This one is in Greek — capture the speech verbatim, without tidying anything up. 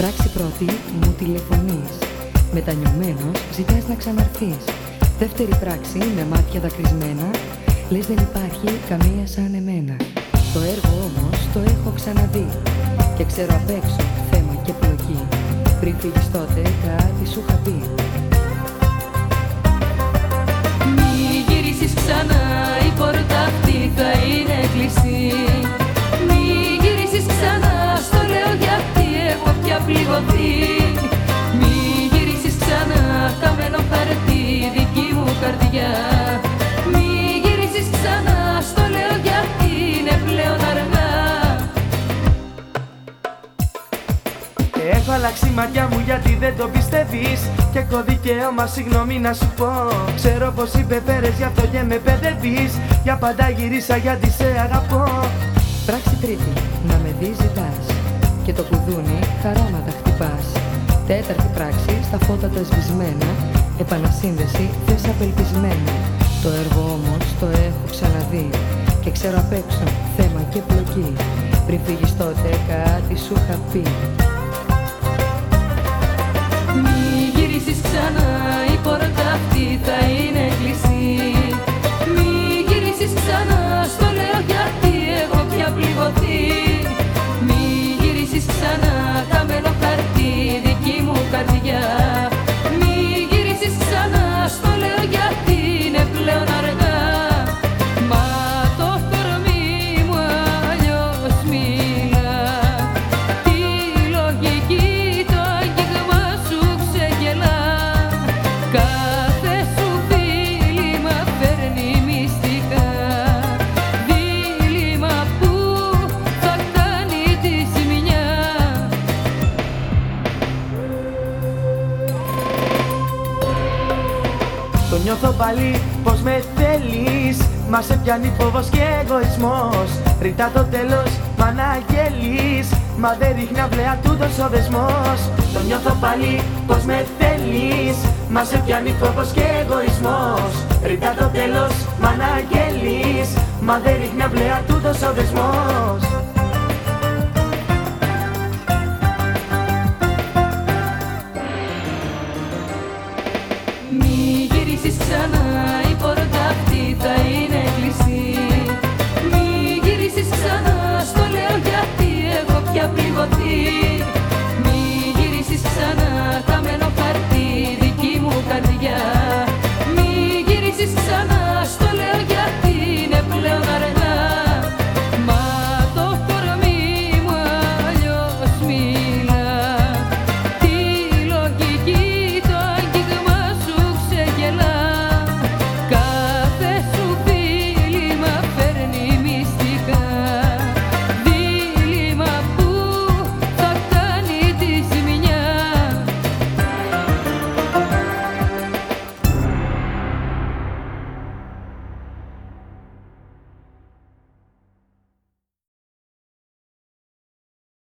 Πράξη πρώτη, μου τηλεφωνείς. Μετανιωμένος, ζητάς να ξαναρθείς. Δεύτερη πράξη, με μάτια δακρυσμένα, λες δεν υπάρχει καμία σαν εμένα. Το έργο όμως το έχω ξαναδεί και ξέρω απ' έξω θέμα και πλοκή. Πριν φύγεις τότε κάτι σου είχα πει. Μη γυρίσεις ξανά, η πόρτα αυτή θα είναι κλειστή. Μη γυρίσεις ξανά, στο λέω γιατί έχω πια πληγωθεί. Μη γυρίσεις ξανά, καμένο χαρτί, δική μου καρδιά. Μη γυρίσεις ξανά, στο λέω γιατί είναι πλέον αργά. Έχω αλλάξει ματιά μου γιατί δεν το πιστεύεις και έχω δικαίωμα συγγνώμη να σου πω. Ξέρω πως υπεφέρες γι' αυτό και με παιδεύεις. Για πάντα γυρίσα γιατί σε αγαπώ. Πράξη τρίτη, να με δεις ζητάς και το κουδούνι χαράματα χτυπάς. Τέταρτη πράξη, στα φώτα τα σβησμένα, επανασύνδεση θες απελπισμένα. Το έργο όμως το έχω ξαναδεί και ξέρω απ' έξω θέμα και πλοκή. Πριν φύγεις τότε κάτι σου είχα πει. Μη γυρίσεις ξανά, η πόρτα αυτή θα είναι κλειστή. Μη γυρίσεις ξανά, στο λέω γιατί έχω πια πληγωθεί. Μη γυρίσεις ξανά, καμένο χαρτί, δική μου καρδιά. Μη γυρίσεις ξανά, στο λέω γιατί είναι πλέον αργά. Μα το κορμί μου αλλιώς μιλά. Τη λογική το άγγιγμα σου ξεγελά. Κάθε σου δίλημα φέρνει μυστικά. Δίλημα που θα κάνει τη ζημιά. Το νιώθω πάλι πως με θέλεις. Μα σε πιάνει φόβος και εγωισμός. Ρητά το τέλος μ' αναγγέλεις. Μα δεν ρίχνει αυλαία τούτος ο δεσμός. Το νιώθω πάλι πως με θέλεις. Μα σε πιάνει φόβος και εγωισμός. Ρητά το τέλος μ' αναγγέλεις. Μα δεν ρίχνει αυλαία τούτος ο δεσμός.